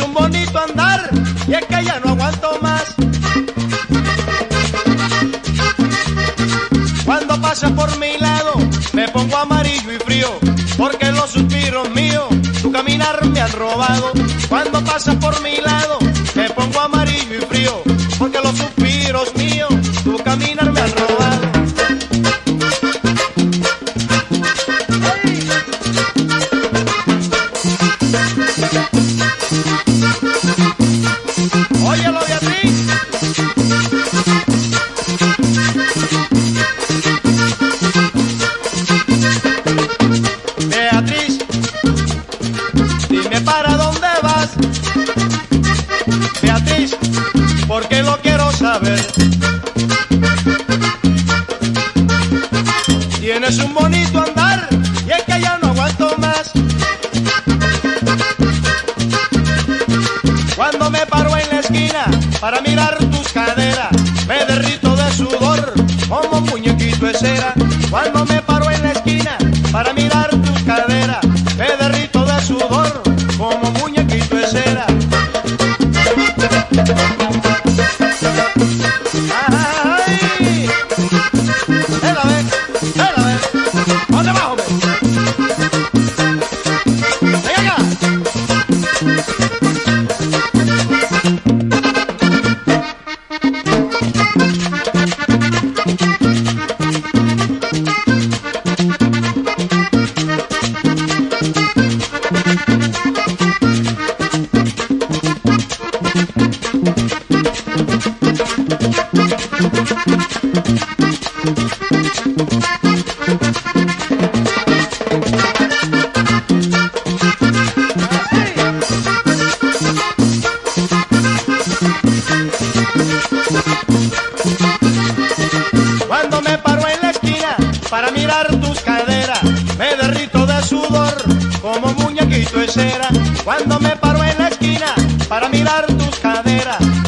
un bonito andar y es que ya no aguanto más. Cuando pasas por mi lado me pongo amarillo y frío, porque los suspiros míos tu caminar me han robado. Cuando pasas por mi lado me pongo amarillo y frío, porque los suspiros míos tu caminar me han robado. Óyelo, Beatriz. Beatriz, dime para dónde vas. Beatriz, porque lo quiero saber. Tienes un bonito andar y es que ya no aguanto más. Cuando me paro en la esquina para mirar tus caderas, me derrito de sudor como un muñequito de cera. Cuando me paro en la esquina para mirar tus caderas, me derrito de sudor como un muñequito de cera. ¡Ay! ¡Ela ve! ¡Ela ve! ¿Dónde va, hombre? ¡Ven acá! Cuando me paro en la esquina para mirar tus caderas, me derrito de sudor como muñequito de cera. Cuando me paro en la esquina para mirar tus caderas,